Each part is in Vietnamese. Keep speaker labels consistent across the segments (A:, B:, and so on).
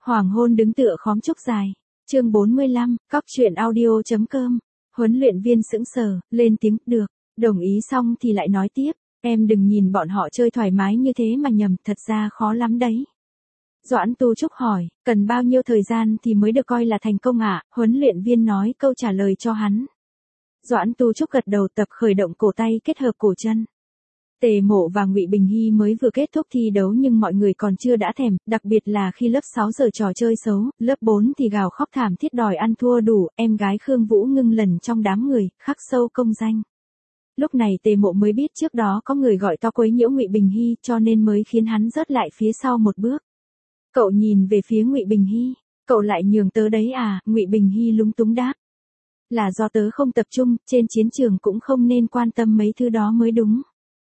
A: Hoàng hôn đứng tựa khóm trúc dài. Chương 45, cóc truyện audio.com. Huấn luyện viên sững sờ, lên tiếng, được, đồng ý xong thì lại nói tiếp, em đừng nhìn bọn họ chơi thoải mái như thế mà nhầm, thật ra khó lắm đấy. Doãn Tu Trúc hỏi, cần bao nhiêu thời gian thì mới được coi là thành công ạ? Huấn luyện viên nói câu trả lời cho hắn. Doãn Tu Trúc gật đầu, tập khởi động cổ tay kết hợp cổ chân. Tề Mộ và Ngụy Bình Hy mới vừa kết thúc thi đấu nhưng mọi người còn chưa đã thèm, đặc biệt là khi lớp 6 giờ trò chơi xấu, lớp 4 thì gào khóc thảm thiết đòi ăn thua đủ, em gái Khương Vũ Ngưng lần trong đám người, khắc sâu công danh. Lúc này Tề Mộ mới biết trước đó có người gọi to quấy nhiễu Ngụy Bình Hy cho nên mới khiến hắn rớt lại phía sau một bước. Cậu nhìn về phía Ngụy Bình Hy, cậu lại nhường tớ đấy à? Ngụy Bình Hy lúng túng đáp. Là do tớ không tập trung, trên chiến trường cũng không nên quan tâm mấy thứ đó mới đúng.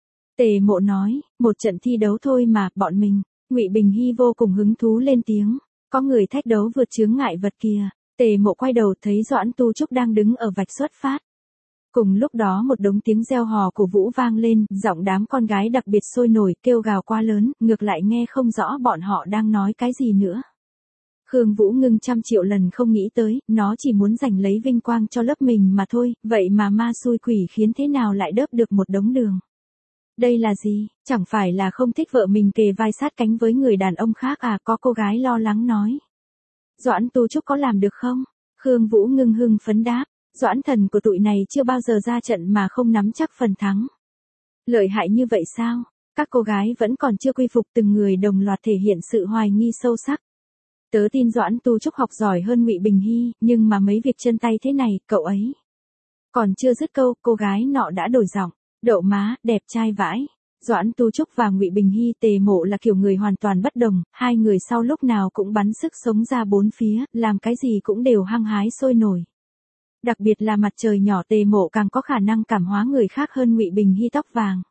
A: Tề Mộ nói, một trận thi đấu thôi mà, bọn mình. Ngụy Bình Hy vô cùng hứng thú lên tiếng, có người thách đấu vượt chướng ngại vật kìa. Tề Mộ quay đầu thấy Doãn Tu Trúc đang đứng ở vạch xuất phát. Cùng lúc đó một đống tiếng reo hò của Vũ vang lên, giọng đám con gái đặc biệt sôi nổi, kêu gào quá lớn, ngược lại nghe không rõ bọn họ đang nói cái gì nữa. Khương Vũ Ngưng trăm triệu lần không nghĩ tới, nó chỉ muốn giành lấy vinh quang cho lớp mình mà thôi, vậy mà ma xui quỷ khiến thế nào lại đớp được một đống đường. Đây là gì, chẳng phải là không thích vợ mình kề vai sát cánh với người đàn ông khác à? Có cô gái lo lắng nói. Doãn Tu Trúc có làm được không? Khương Vũ Ngưng hưng phấn đáp. Doãn thần của tụi này chưa bao giờ ra trận mà không nắm chắc phần thắng. Lợi hại như vậy sao? Các cô gái vẫn còn chưa quy phục, từng người đồng loạt thể hiện sự hoài nghi sâu sắc. Tớ tin Doãn Tu Trúc học giỏi hơn Ngụy Bình Hy, nhưng mà mấy việc chân tay thế này, cậu ấy. Còn chưa dứt câu, cô gái nọ đã đổi giọng. Đậu má, đẹp trai vãi. Doãn Tu Trúc và Ngụy Bình Hy, Tề Mộ là kiểu người hoàn toàn bất đồng, hai người sau lúc nào cũng bắn sức sống ra bốn phía, làm cái gì cũng đều hăng hái sôi nổi. Đặc biệt là mặt trời nhỏ, Tề Mộ càng có khả năng cảm hóa người khác hơn Ngụy Bình Hy tóc vàng.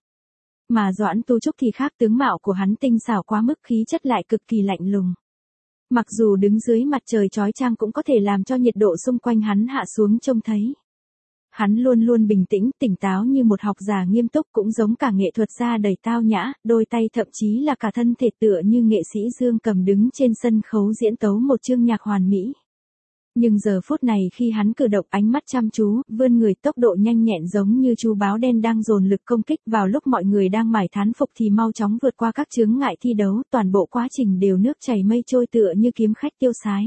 A: Mà Doãn Tu Trúc thì khác, tướng mạo của hắn tinh xảo quá mức, khí chất lại cực kỳ lạnh lùng. Mặc dù đứng dưới mặt trời chói chang cũng có thể làm cho nhiệt độ xung quanh hắn hạ xuống trông thấy. Hắn luôn luôn bình tĩnh, tỉnh táo như một học giả nghiêm túc, cũng giống cả nghệ thuật gia đầy tao nhã, đôi tay thậm chí là cả thân thể tựa như nghệ sĩ Dương Cầm đứng trên sân khấu diễn tấu một chương nhạc hoàn mỹ. Nhưng giờ phút này khi hắn cử động, ánh mắt chăm chú, vươn người, tốc độ nhanh nhẹn giống như chú báo đen đang dồn lực công kích, vào lúc mọi người đang mải thán phục thì mau chóng vượt qua các chướng ngại thi đấu, toàn bộ quá trình đều nước chảy mây trôi tựa như kiếm khách tiêu sái.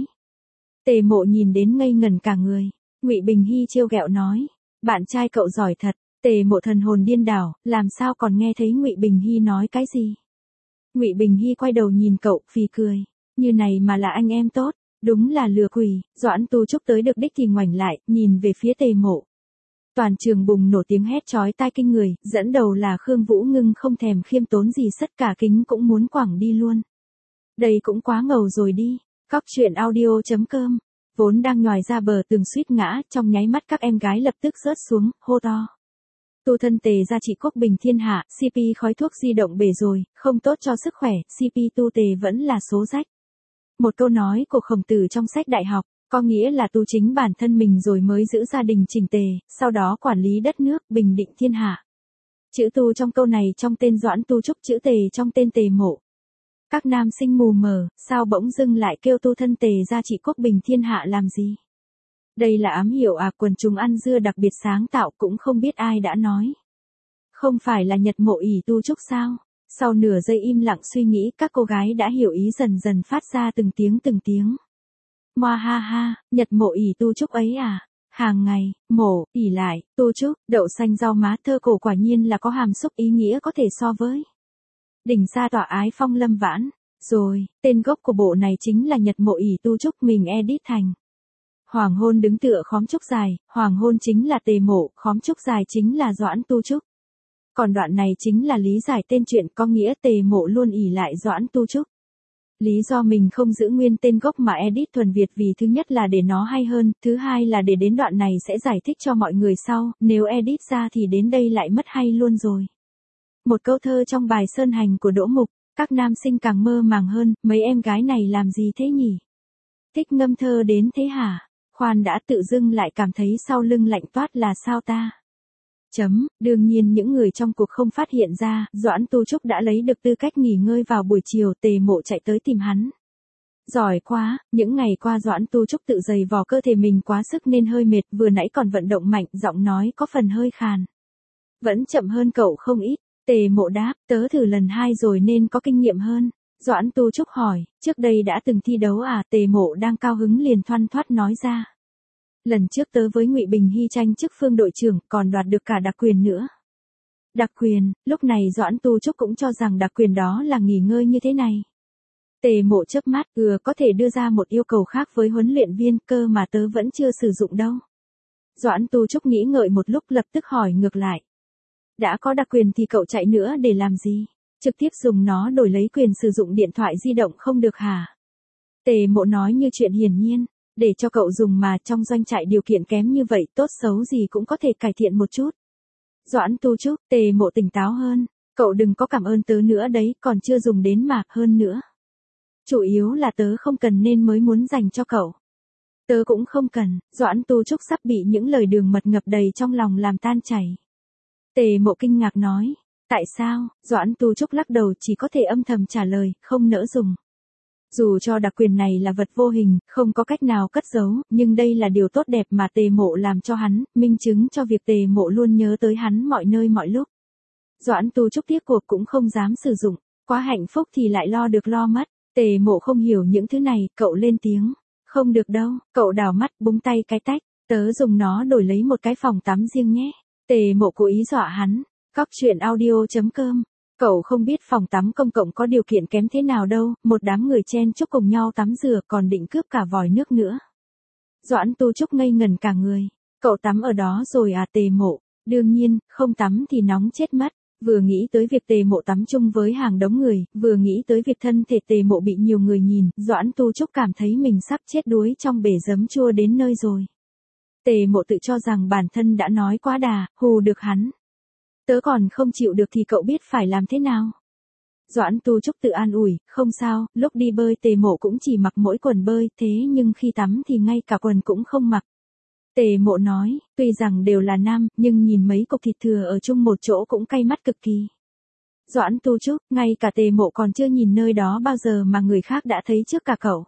A: Tề Mộ nhìn đến ngây ngẩn cả người. Ngụy Bình Hy trêu ghẹo nói, bạn trai cậu giỏi thật. Tề Mộ thần hồn điên đảo, làm sao còn nghe thấy Ngụy Bình Hy nói cái gì. Ngụy Bình Hy quay đầu nhìn cậu, phì cười, như này mà là anh em tốt. Đúng là lừa quỷ. Doãn Tu Trúc tới được đích thì ngoảnh lại, nhìn về phía Tề Mộ. Toàn trường bùng nổ tiếng hét chói tai kinh người, dẫn đầu là Khương Vũ Ngưng không thèm khiêm tốn gì, sất cả kính cũng muốn quẳng đi luôn. Đây cũng quá ngầu rồi đi. Cóc truyện audio.com. Vốn đang nhòi ra bờ tường suýt ngã, trong nháy mắt các em gái lập tức rớt xuống, hô to. Tu thân Tề gia trị quốc bình thiên hạ, CP khói thuốc di động bể rồi, không tốt cho sức khỏe, CP tu Tề vẫn là số rách. Một câu nói của Khổng Tử trong sách đại học, có nghĩa là tu chính bản thân mình rồi mới giữ gia đình chỉnh tề, sau đó quản lý đất nước, bình định thiên hạ. Chữ tu trong câu này trong tên Doãn Tu Trúc, chữ Tề trong tên Tề Mộ. Các nam sinh mù mờ, sao bỗng dưng lại kêu tu thân Tề gia trị quốc bình thiên hạ làm gì? Đây là ám hiệu à? Quần chúng ăn dưa đặc biệt sáng tạo, cũng không biết ai đã nói. Không phải là Nhật Mộ ỷ Tu Trúc sao? Sau nửa giây im lặng suy nghĩ, các cô gái đã hiểu ý, dần dần phát ra từng tiếng. Moa ha ha, Nhật Mộ ỷ Tu Trúc ấy à? Hàng ngày, mổ, ỷ lại, Tu Trúc, đậu xanh rau má, thơ cổ quả nhiên là có hàm xúc ý nghĩa có thể so với. Đỉnh xa tỏa ái phong lâm vãn. Rồi, tên gốc của bộ này chính là Nhật Mộ ỷ Tu Trúc, mình edit thành. Hoàng hôn đứng tựa khóm trúc dài, hoàng hôn chính là Tề Mộ, khóm trúc dài chính là Doãn Tu Trúc. Còn đoạn này chính là lý giải tên truyện, có nghĩa Tề Mộ luôn ỷ lại Doãn Tu Trúc. Lý do mình không giữ nguyên tên gốc mà edit thuần Việt vì thứ nhất là để nó hay hơn, thứ hai là để đến đoạn này sẽ giải thích cho mọi người sau, nếu edit ra thì đến đây lại mất hay luôn rồi. Một câu thơ trong bài Sơn Hành của Đỗ Mục, các nam sinh càng mơ màng hơn, mấy em gái này làm gì thế nhỉ? Thích ngâm thơ đến thế hả? Khoan đã, tự dưng lại cảm thấy sau lưng lạnh toát là sao ta? Đương nhiên những người trong cuộc không phát hiện ra, Doãn Tu Trúc đã lấy được tư cách nghỉ ngơi vào buổi chiều, Tề Mộ chạy tới tìm hắn. Giỏi quá, những ngày qua Doãn Tu Trúc tự dày vò cơ thể mình quá sức nên hơi mệt, vừa nãy còn vận động mạnh, giọng nói có phần hơi khàn. Vẫn chậm hơn cậu không ít, Tề Mộ đáp, tớ thử lần 2 rồi nên có kinh nghiệm hơn. Doãn Tu Trúc hỏi, trước đây đã từng thi đấu à? Tề Mộ đang cao hứng liền thoăn thoắt nói ra. Lần trước tớ với Ngụy Bình Hy tranh chức Phương đội trưởng, còn đoạt được cả đặc quyền nữa. Đặc quyền, lúc này Doãn Tu Trúc cũng cho rằng đặc quyền đó là nghỉ ngơi như thế này. Tề Mộ chớp mắt, có thể đưa ra một yêu cầu khác với huấn luyện viên, cơ mà tớ vẫn chưa sử dụng đâu. Doãn Tu Trúc nghĩ ngợi một lúc lập tức hỏi ngược lại. Đã có đặc quyền thì cậu chạy nữa để làm gì? Trực tiếp dùng nó đổi lấy quyền sử dụng điện thoại di động không được hả? Tề Mộ nói như chuyện hiển nhiên, để cho cậu dùng mà, trong doanh trại điều kiện kém như vậy, tốt xấu gì cũng có thể cải thiện một chút. Doãn Tu Trúc, Tề Mộ tỉnh táo hơn, cậu đừng có cảm ơn tớ nữa đấy, còn chưa dùng đến mà, hơn nữa. Chủ yếu là tớ không cần nên mới muốn dành cho cậu. Tớ cũng không cần, Doãn Tu Trúc sắp bị những lời đường mật ngập đầy trong lòng làm tan chảy. Tề Mộ kinh ngạc nói, tại sao? Doãn Tu Trúc lắc đầu, chỉ có thể âm thầm trả lời, không nỡ dùng. Dù cho đặc quyền này là vật vô hình, không có cách nào cất giấu, nhưng đây là điều tốt đẹp mà Tề Mộ làm cho hắn, minh chứng cho việc Tề Mộ luôn nhớ tới hắn mọi nơi mọi lúc. Doãn Tu Trúc tiếc cuộc cũng không dám sử dụng, quá hạnh phúc thì lại lo được lo mất. Tề Mộ không hiểu những thứ này, cậu lên tiếng. Không được đâu, cậu đảo mắt, búng tay cái tách, tớ dùng nó đổi lấy một cái phòng tắm riêng nhé. Tề Mộ cố ý dọa hắn. Cóc truyện audio.com. Cậu không biết phòng tắm công cộng có điều kiện kém thế nào đâu, một đám người chen chúc cùng nhau tắm rửa còn định cướp cả vòi nước nữa. Doãn Tu Trúc ngây ngẩn cả người. Cậu tắm ở đó rồi à? Tề Mộ? Đương nhiên, không tắm thì nóng chết mất. Vừa nghĩ tới việc Tề Mộ tắm chung với hàng đống người, vừa nghĩ tới việc thân thể Tề Mộ bị nhiều người nhìn, Doãn Tu Trúc cảm thấy mình sắp chết đuối trong bể giấm chua đến nơi rồi. Tề Mộ tự cho rằng bản thân đã nói quá đà, hù được hắn. Tớ còn không chịu được thì cậu biết phải làm thế nào? Doãn Tu Trúc tự an ủi, không sao, lúc đi bơi Tề Mộ cũng chỉ mặc mỗi quần bơi, thế nhưng khi tắm thì ngay cả quần cũng không mặc. Tề Mộ nói, tuy rằng đều là nam, nhưng nhìn mấy cục thịt thừa ở chung một chỗ cũng cay mắt cực kỳ. Doãn Tu Trúc, ngay cả Tề Mộ còn chưa nhìn nơi đó bao giờ mà người khác đã thấy trước cả cậu.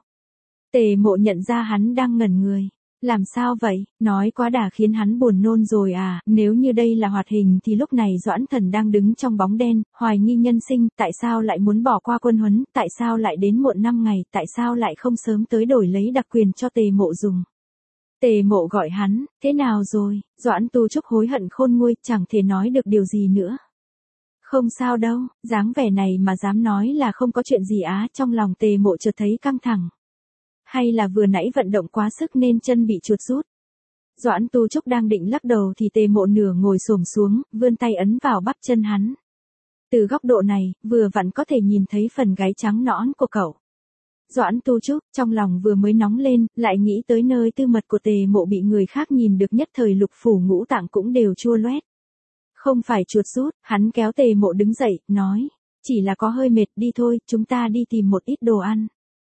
A: Tề Mộ nhận ra hắn đang ngẩn người. Làm sao vậy? Nói quá đà khiến hắn buồn nôn rồi à? Nếu như đây là hoạt hình thì lúc này Doãn Thần đang đứng trong bóng đen, hoài nghi nhân sinh, tại sao lại muốn bỏ qua quân huấn, tại sao lại đến muộn 5 ngày, tại sao lại không sớm tới đổi lấy đặc quyền cho Tề Mộ dùng. Tề Mộ gọi hắn, thế nào rồi? Doãn Tu Trúc hối hận khôn nguôi, chẳng thể nói được điều gì nữa. Không sao đâu, dáng vẻ này mà dám nói là không có chuyện gì á, trong lòng Tề Mộ chợt thấy căng thẳng. Hay là vừa nãy vận động quá sức nên chân bị chuột rút. Doãn Tu Trúc đang định lắc đầu thì Tề Mộ nửa ngồi xổm xuống, vươn tay ấn vào bắp chân hắn. Từ góc độ này, vừa vặn có thể nhìn thấy phần gáy trắng nõn của cậu. Doãn Tu Trúc, trong lòng vừa mới nóng lên, lại nghĩ tới nơi tư mật của Tề Mộ bị người khác nhìn được, nhất thời lục phủ ngũ tạng cũng đều chua loét. Không phải chuột rút, hắn kéo Tề Mộ đứng dậy, nói, chỉ là có hơi mệt, đi thôi, chúng ta đi tìm một ít đồ ăn.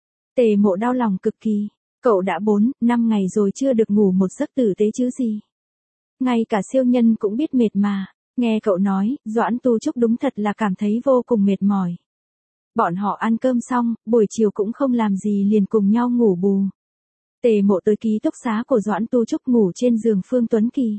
A: Tề Mộ đau lòng cực kỳ, cậu đã 4-5 ngày rồi chưa được ngủ một giấc tử tế chứ gì. Ngay cả siêu nhân cũng biết mệt mà, nghe cậu nói, Doãn Tu Trúc đúng thật là cảm thấy vô cùng mệt mỏi. Bọn họ ăn cơm xong, buổi chiều cũng không làm gì liền cùng nhau ngủ bù. Tề Mộ tới ký túc xá của Doãn Tu Trúc ngủ trên giường Phương Tuấn Kỳ.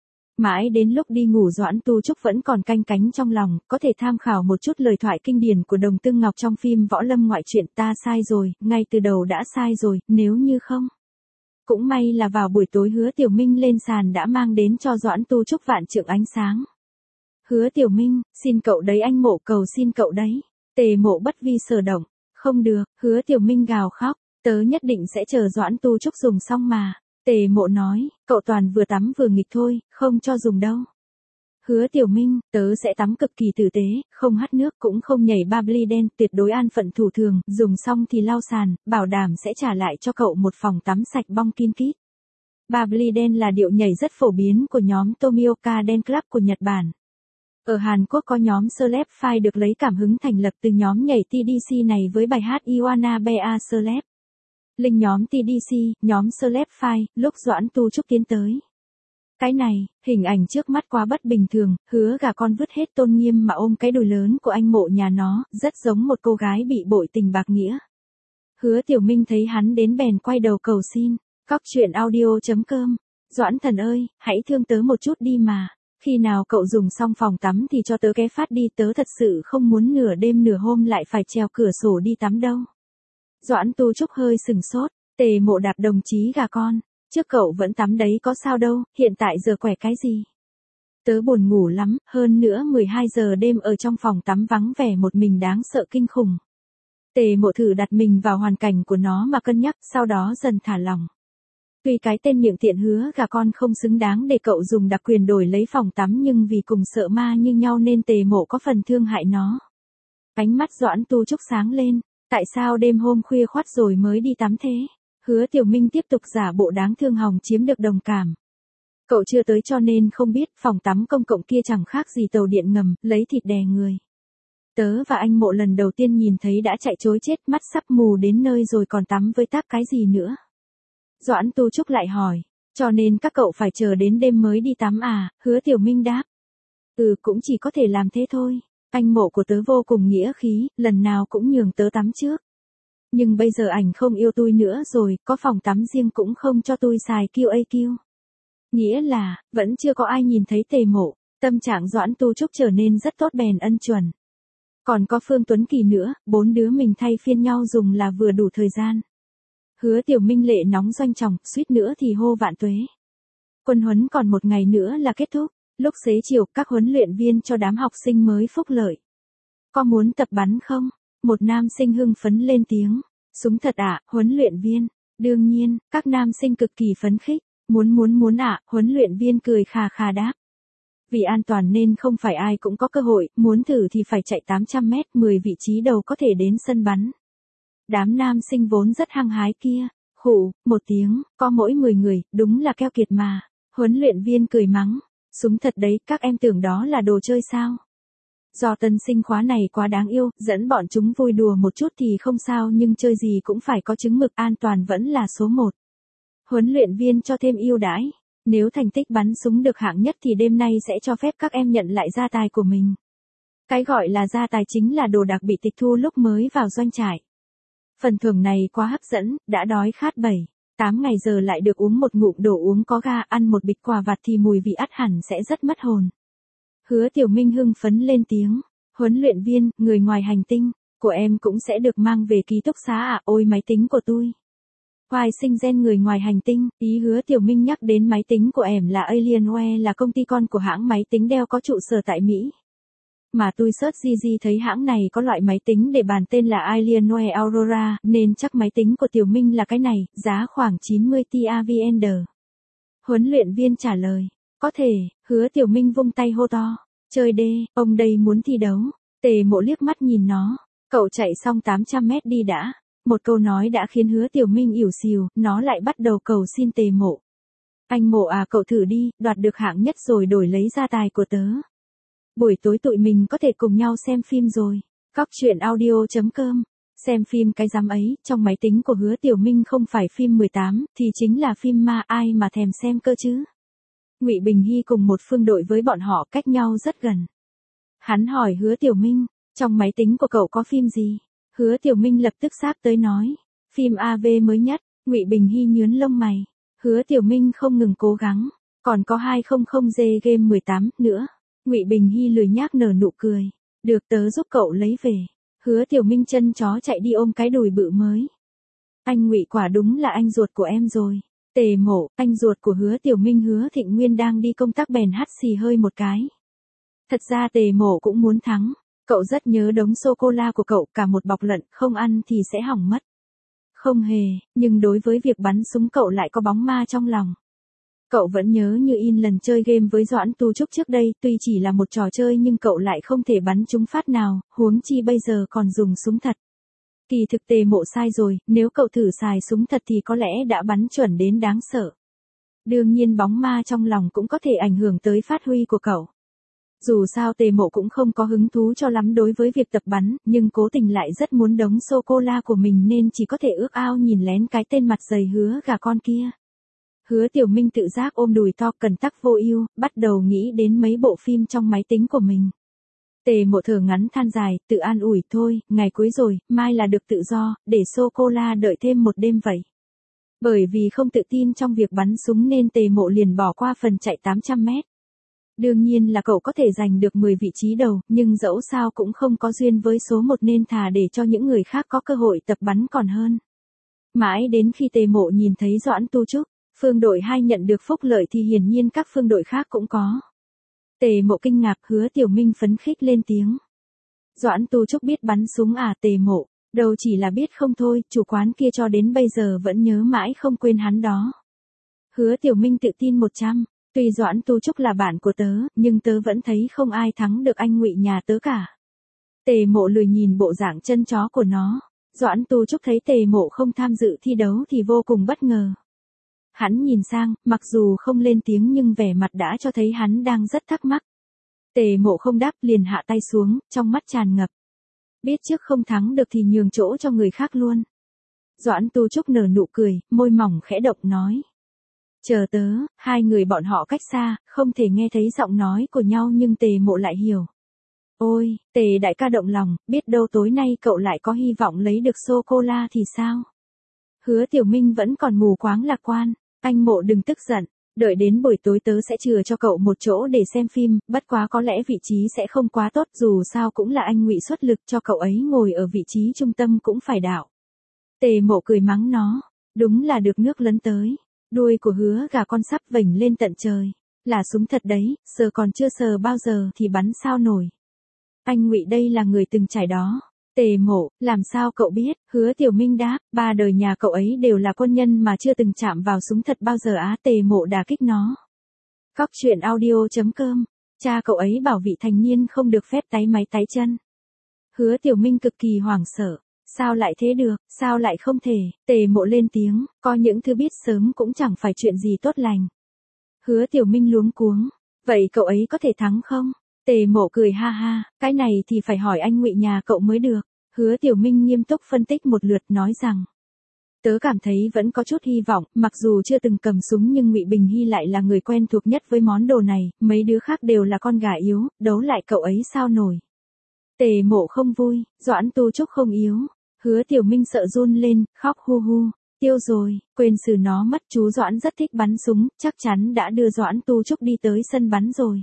A: Mãi đến lúc đi ngủ Doãn Tu Trúc vẫn còn canh cánh trong lòng, có thể tham khảo một chút lời thoại kinh điển của Đồng Tương Ngọc trong phim Võ Lâm Ngoại truyện, ta sai rồi, ngay từ đầu đã sai rồi, nếu như không. Cũng may là vào buổi tối Hứa Tiểu Minh lên sàn đã mang đến cho Doãn Tu Trúc vạn trượng ánh sáng. Hứa Tiểu Minh, xin cậu đấy, anh Mộ cầu xin cậu đấy. Tề Mộ bất vi sở động, không được, Hứa Tiểu Minh gào khóc, tớ nhất định sẽ chờ Doãn Tu Trúc dùng xong mà. Tề Mộ nói, cậu toàn vừa tắm vừa nghịch thôi, không cho dùng đâu. Hứa Tiểu Minh, tớ sẽ tắm cực kỳ tử tế, không hắt nước cũng không nhảy bubbly đen, tuyệt đối an phận thủ thường, dùng xong thì lau sàn, bảo đảm sẽ trả lại cho cậu một phòng tắm sạch bong kin kít. Bubbly đen là điệu nhảy rất phổ biến của nhóm Tomioka Dance Club của Nhật Bản. Ở Hàn Quốc có nhóm Celeb Five được lấy cảm hứng thành lập từ nhóm nhảy TDC này với bài hát Iwana Bea Celeb. Linh nhóm TDC, nhóm Celeb Five, lúc Doãn Tu Trúc tiến tới. Cái này, hình ảnh trước mắt quá bất bình thường, hứa gà con vứt hết tôn nghiêm mà ôm cái đùi lớn của anh Mộ nhà nó, rất giống một cô gái bị bội tình bạc nghĩa. Hứa Tiểu Minh thấy hắn đến bèn quay đầu cầu xin. Cóc truyện audio.com. Doãn thần ơi, hãy thương tớ một chút đi mà. Khi nào cậu dùng xong phòng tắm thì cho tớ cái phát đi, tớ thật sự không muốn nửa đêm nửa hôm lại phải trèo cửa sổ đi tắm đâu. Doãn Tu Trúc hơi sừng sốt. Tề Mộ đạp đồng chí gà con. Trước cậu vẫn tắm đấy có sao đâu, hiện tại giờ quẻ cái gì? Tớ buồn ngủ lắm, hơn nữa 12 giờ đêm ở trong phòng tắm vắng vẻ một mình đáng sợ kinh khủng. Tề Mộ thử đặt mình vào hoàn cảnh của nó mà cân nhắc, sau đó dần thả lòng. Tuy cái tên miệng tiện hứa gà con không xứng đáng để cậu dùng đặc quyền đổi lấy phòng tắm, nhưng vì cùng sợ ma như nhau nên Tề Mộ có phần thương hại nó. Ánh mắt Doãn Tu Trúc sáng lên. Tại sao đêm hôm khuya khoắt rồi mới đi tắm thế? Hứa Tiểu Minh tiếp tục giả bộ đáng thương hòng chiếm được đồng cảm. Cậu chưa tới cho nên không biết, phòng tắm công cộng kia chẳng khác gì tàu điện ngầm, lấy thịt đè người. Tớ và anh Mộ lần đầu tiên nhìn thấy đã chạy trối chết, mắt sắp mù đến nơi rồi còn tắm với táp cái gì nữa. Doãn Tu Trúc lại hỏi, cho nên các cậu phải chờ đến đêm mới đi tắm à? Hứa Tiểu Minh đáp. Cũng chỉ có thể làm thế thôi. Anh Mộ của tớ vô cùng nghĩa khí, lần nào cũng nhường tớ tắm trước. Nhưng bây giờ ảnh không yêu tôi nữa rồi, có phòng tắm riêng cũng không cho tôi xài QAQ. Nghĩa là, vẫn chưa có ai nhìn thấy Tề Mộ. Tâm trạng Doãn Tu Trúc trở nên rất tốt bèn ân chuẩn. Còn có Phương Tuấn Kỳ nữa, 4 đứa mình thay phiên nhau dùng là vừa đủ thời gian. Hứa Tiểu Minh lệ nóng doanh trọng, suýt nữa thì hô vạn tuế. Quân huấn còn một ngày nữa là kết thúc. Lúc xế chiều, các huấn luyện viên cho đám học sinh mới phúc lợi. Có muốn tập bắn không? Một nam sinh hưng phấn lên tiếng. Súng thật ạ, huấn luyện viên. Đương nhiên, các nam sinh cực kỳ phấn khích. Muốn ạ, huấn luyện viên cười khà khà đáp. Vì an toàn nên không phải ai cũng có cơ hội, muốn thử thì phải chạy 800 mét, 10 vị trí đầu có thể đến sân bắn. Đám nam sinh vốn rất hăng hái kia, khụ, một tiếng, có mỗi 10 người, đúng là keo kiệt mà. Huấn luyện viên cười mắng, súng thật đấy, các em tưởng đó là đồ chơi sao? Do tân sinh khóa này quá đáng yêu, dẫn bọn chúng vui đùa một chút thì không sao, nhưng chơi gì cũng phải có chứng mực, an toàn vẫn là số 1. Huấn luyện viên cho thêm ưu đãi. Nếu thành tích bắn súng được hạng nhất thì đêm nay sẽ cho phép các em nhận lại gia tài của mình. Cái gọi là gia tài chính là đồ đặc bị tịch thu lúc mới vào doanh trại. Phần thưởng này quá hấp dẫn, đã đói khát 7-8 ngày giờ lại được uống một ngụm đồ uống có ga, ăn một bịch quà vặt thì mùi vị ắt hẳn sẽ rất mất hồn. Hứa Tiểu Minh hưng phấn lên tiếng. Huấn luyện viên, người ngoài hành tinh của em cũng sẽ được mang về ký túc xá à? Ôi máy tính của tôi. Hoài sinh gen người ngoài hành tinh, ý Hứa Tiểu Minh nhắc đến máy tính của em là Alienware, là công ty con của hãng máy tính Dell có trụ sở tại Mỹ. Mà tôi search GG thấy hãng này có loại máy tính để bàn tên là Alienware Aurora, nên chắc máy tính của Tiểu Minh là cái này, giá khoảng 90 TRVN. Huấn luyện viên trả lời, có thể. Hứa Tiểu Minh vung tay hô to, chơi đê, ông đây muốn thi đấu. Tề Mộ liếc mắt nhìn nó, cậu chạy xong 800 mét đi đã. Một câu nói đã khiến Hứa Tiểu Minh ỉu xìu, nó lại bắt đầu cầu xin Tề Mộ. Anh Mộ à, cậu thử đi, đoạt được hạng nhất rồi đổi lấy gia tài của tớ. Buổi tối tụi mình có thể cùng nhau xem phim rồi. Cóc truyện audio.com. Xem phim cái dám ấy, trong máy tính của Hứa Tiểu Minh không phải phim 18, thì chính là phim ma, ai mà thèm xem cơ chứ. Ngụy Bình Hy cùng một phương đội với bọn họ, cách nhau rất gần. Hắn hỏi Hứa Tiểu Minh, trong máy tính của cậu có phim gì? Hứa Tiểu Minh lập tức sáp tới nói, phim AV mới nhất. Ngụy Bình Hy nhướng lông mày. Hứa Tiểu Minh không ngừng cố gắng, còn có 200G game 18 nữa. Ngụy Bình Hy lười nhác nở nụ cười, được tớ giúp cậu lấy về. Hứa Tiểu Minh chân chó chạy đi ôm cái đùi bự mới. Anh Ngụy quả đúng là anh ruột của em rồi. Tề Mộ, anh ruột của Hứa Tiểu Minh Hứa Thịnh Nguyên đang đi công tác bèn hắt xì hơi một cái. Thật ra Tề Mộ cũng muốn thắng. Cậu rất nhớ đống sô-cô-la của cậu, cả một bọc lận, không ăn thì sẽ hỏng mất. Không hề, nhưng đối với việc bắn súng cậu lại có bóng ma trong lòng. Cậu vẫn nhớ như in lần chơi game với Doãn Tu Trúc trước đây, tuy chỉ là một trò chơi nhưng cậu lại không thể bắn trúng phát nào, huống chi bây giờ còn dùng súng thật. Kỳ thực Tề Mộ sai rồi, nếu cậu thử xài súng thật thì có lẽ đã bắn chuẩn đến đáng sợ. Đương nhiên bóng ma trong lòng cũng có thể ảnh hưởng tới phát huy của cậu. Dù sao Tề Mộ cũng không có hứng thú cho lắm đối với việc tập bắn, nhưng cố tình lại rất muốn đống sô-cô-la của mình nên chỉ có thể ước ao nhìn lén cái tên mặt dày Hứa gà con kia. Hứa Tiểu Minh tự giác ôm đùi to, cần tắc vô ưu, bắt đầu nghĩ đến mấy bộ phim trong máy tính của mình. Tề Mộ thở ngắn than dài, tự an ủi thôi, ngày cuối rồi, mai là được tự do, để sô-cô-la đợi thêm một đêm vậy. Bởi vì không tự tin trong việc bắn súng nên Tề Mộ liền bỏ qua phần chạy 800 mét. Đương nhiên là cậu có thể giành được 10 vị trí đầu, nhưng dẫu sao cũng không có duyên với số 1 nên thà để cho những người khác có cơ hội tập bắn còn hơn. Mãi đến khi Tề Mộ nhìn thấy Doãn Tu Trúc, phương đội 2 nhận được phúc lợi thì hiển nhiên các phương đội khác cũng có. Tề Mộ kinh ngạc, Hứa Tiểu Minh phấn khích lên tiếng. Doãn Tu Trúc biết bắn súng à? Tề Mộ, đâu chỉ là biết không thôi, chủ quán kia cho đến bây giờ vẫn nhớ mãi không quên hắn đó. Hứa Tiểu Minh tự tin 100, tuy Doãn Tu Trúc là bạn của tớ, nhưng tớ vẫn thấy không ai thắng được anh Ngụy nhà tớ cả. Tề Mộ lười nhìn bộ dạng chân chó của nó. Doãn Tu Trúc thấy Tề Mộ không tham dự thi đấu thì vô cùng bất ngờ. Hắn nhìn sang, mặc dù không lên tiếng nhưng vẻ mặt đã cho thấy hắn đang rất thắc mắc. Tề Mộ không đáp, liền hạ tay xuống, trong mắt tràn ngập. Biết trước không thắng được thì nhường chỗ cho người khác luôn. Doãn Tu Trúc nở nụ cười, môi mỏng khẽ động nói. Chờ tớ. Hai người bọn họ cách xa, không thể nghe thấy giọng nói của nhau nhưng Tề Mộ lại hiểu. Ôi, Tề đại ca động lòng, biết đâu tối nay cậu lại có hy vọng lấy được sô-cô-la thì sao? Hứa Tiểu Minh vẫn còn mù quáng lạc quan. Anh Mộ đừng tức giận, đợi đến buổi tối tớ sẽ chừa cho cậu một chỗ để xem phim, bất quá có lẽ vị trí sẽ không quá tốt, dù sao cũng là anh Ngụy xuất lực cho cậu ấy ngồi ở vị trí trung tâm cũng phải đạo. Tề Mộ cười mắng nó, đúng là được nước lấn tới. Đuôi của Hứa gà con sắp vểnh lên tận trời. Là súng thật đấy, sờ còn chưa sờ bao giờ thì bắn sao nổi. Anh Ngụy đây là người từng trải đó. Tề Mộ, làm sao cậu biết? Hứa Tiểu Minh đáp, ba đời nhà cậu ấy đều là quân nhân mà chưa từng chạm vào súng thật bao giờ á. Tề Mộ đả kích nó. Cóc truyện audio.com. Cha cậu ấy bảo vị thành niên không được phép táy máy táy chân. Hứa Tiểu Minh cực kỳ hoảng sợ. Sao lại thế được, sao lại không thể? Tề Mộ lên tiếng, có những thứ biết sớm cũng chẳng phải chuyện gì tốt lành. Hứa Tiểu Minh luống cuống, vậy cậu ấy có thể thắng không? Tề Mộ cười ha ha, cái này thì phải hỏi anh Ngụy nhà cậu mới được. Hứa Tiểu Minh nghiêm túc phân tích một lượt nói rằng, tớ cảm thấy vẫn có chút hy vọng, mặc dù chưa từng cầm súng nhưng Ngụy Bình Hy lại là người quen thuộc nhất với món đồ này, mấy đứa khác đều là con gà yếu, đấu lại cậu ấy sao nổi. Tề Mộ không vui, Doãn Tu Trúc không yếu. Hứa Tiểu Minh sợ run lên, khóc hu hu. Tiêu rồi, quên xử nó mất, chú Doãn rất thích bắn súng, chắc chắn đã đưa Doãn Tu Trúc đi tới sân bắn rồi.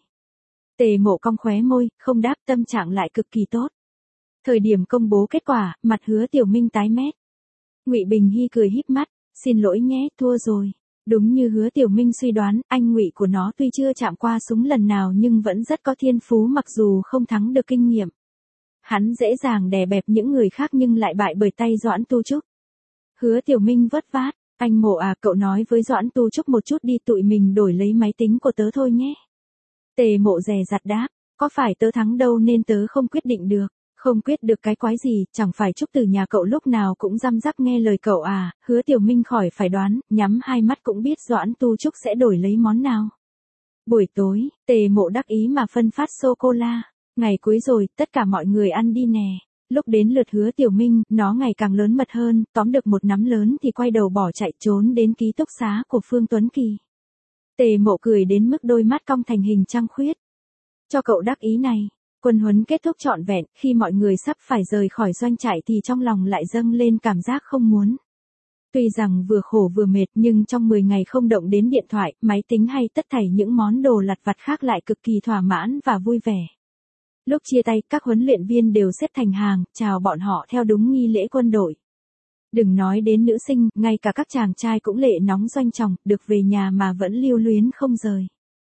A: Tề Mộ cong khóe môi, không đáp, tâm trạng lại cực kỳ tốt. Thời điểm công bố kết quả, mặt Hứa Tiểu Minh tái mét. Ngụy Bình Hy cười híp mắt, xin lỗi nhé, thua rồi. Đúng như Hứa Tiểu Minh suy đoán, anh Ngụy của nó tuy chưa chạm qua súng lần nào nhưng vẫn rất có thiên phú mặc dù không thắng được kinh nghiệm. Hắn dễ dàng đè bẹp những người khác nhưng lại bại bởi tay Doãn Tu Trúc. Hứa Tiểu Minh vất vát, anh Mộ à, cậu nói với Doãn Tu Trúc một chút đi, tụi mình đổi lấy máy tính của tớ thôi nhé. Tề Mộ dè dặt đáp, có phải tớ thắng đâu nên tớ không quyết định được. Không quyết được cái quái gì, chẳng phải Trúc từ nhà cậu lúc nào cũng răm rắp nghe lời cậu à? Hứa Tiểu Minh khỏi phải đoán, nhắm hai mắt cũng biết Doãn Tu Trúc sẽ đổi lấy món nào. Buổi tối, Tề Mộ đắc ý mà phân phát sô-cô-la. Ngày cuối rồi, tất cả mọi người ăn đi nè. Lúc đến lượt Hứa Tiểu Minh, nó ngày càng lớn mật hơn, tóm được một nắm lớn thì quay đầu bỏ chạy trốn đến ký túc xá của Phương Tuấn Kỳ. Tề Mộ cười đến mức đôi mắt cong thành hình trăng khuyết. Cho cậu đắc ý này. Quân huấn kết thúc trọn vẹn, khi mọi người sắp phải rời khỏi doanh trại thì trong lòng lại dâng lên cảm giác không muốn. Tuy rằng vừa khổ vừa mệt nhưng trong 10 ngày không động đến điện thoại, máy tính hay tất thảy những món đồ lặt vặt khác lại cực kỳ thỏa mãn và vui vẻ. Lúc chia tay, các huấn luyện viên đều xếp thành hàng, chào bọn họ theo đúng nghi lễ quân đội. Đừng nói đến nữ sinh, ngay cả các chàng trai cũng lệ nóng doanh trọng, được về nhà mà vẫn lưu luyến không rời.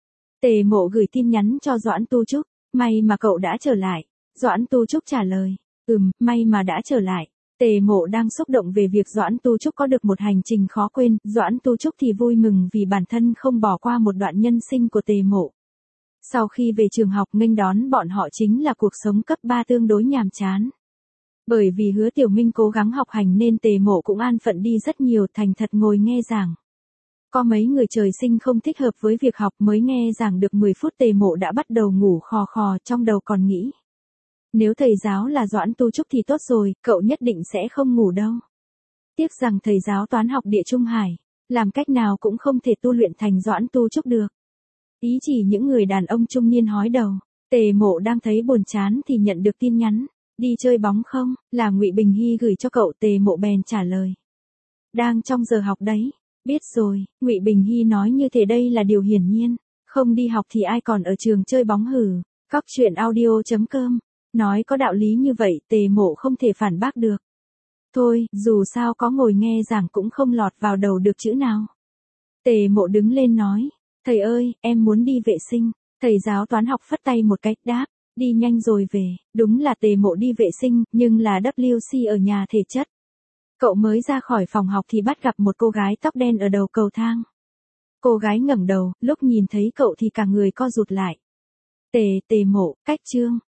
A: Tề Mộ gửi tin nhắn cho Doãn Tu Trúc, may mà cậu đã trở lại. Doãn Tu Trúc trả lời, may mà đã trở lại. Tề Mộ đang xúc động về việc Doãn Tu Trúc có được một hành trình khó quên, Doãn Tu Trúc thì vui mừng vì bản thân không bỏ qua một đoạn nhân sinh của Tề Mộ. Sau khi về trường học nghênh đón bọn họ chính là cuộc sống cấp 3 tương đối nhàm chán. Bởi vì Hứa Tiểu Minh cố gắng học hành nên Tề Mộ cũng an phận đi rất nhiều, thành thật ngồi nghe giảng. Có mấy người trời sinh không thích hợp với việc học, mới nghe giảng được 10 phút Tề Mộ đã bắt đầu ngủ khò khò, trong đầu còn nghĩ. Nếu thầy giáo là Doãn Tu Trúc thì tốt rồi, cậu nhất định sẽ không ngủ đâu. Tiếc rằng thầy giáo toán học Địa Trung Hải, làm cách nào cũng không thể tu luyện thành Doãn Tu Trúc được. Ý chỉ những người đàn ông trung niên hói đầu. Tề Tề Mộ đang thấy buồn chán thì nhận được tin nhắn. Đi chơi bóng không? Là Ngụy Bình Hy gửi cho cậu. Tề Mộ bèn trả lời. Đang trong giờ học đấy. Biết rồi, Ngụy Bình Hy nói như thế đây là điều hiển nhiên. Không đi học thì ai còn ở trường chơi bóng hử. Cóc truyện audio.com. Nói có đạo lý như vậy Tề Mộ không thể phản bác được. Thôi, dù sao có ngồi nghe giảng cũng không lọt vào đầu được chữ nào. Tề Mộ đứng lên nói. Thầy ơi, em muốn đi vệ sinh. Thầy giáo toán học phất tay một cái, đáp. Đi nhanh rồi về. Đúng là Tề Mộ đi vệ sinh, nhưng là WC ở nhà thể chất. Cậu mới ra khỏi phòng học thì bắt gặp một cô gái tóc đen ở đầu cầu thang. Cô gái ngẩng đầu, lúc nhìn thấy cậu thì cả người co rụt lại. Tề Mộ, cách chương.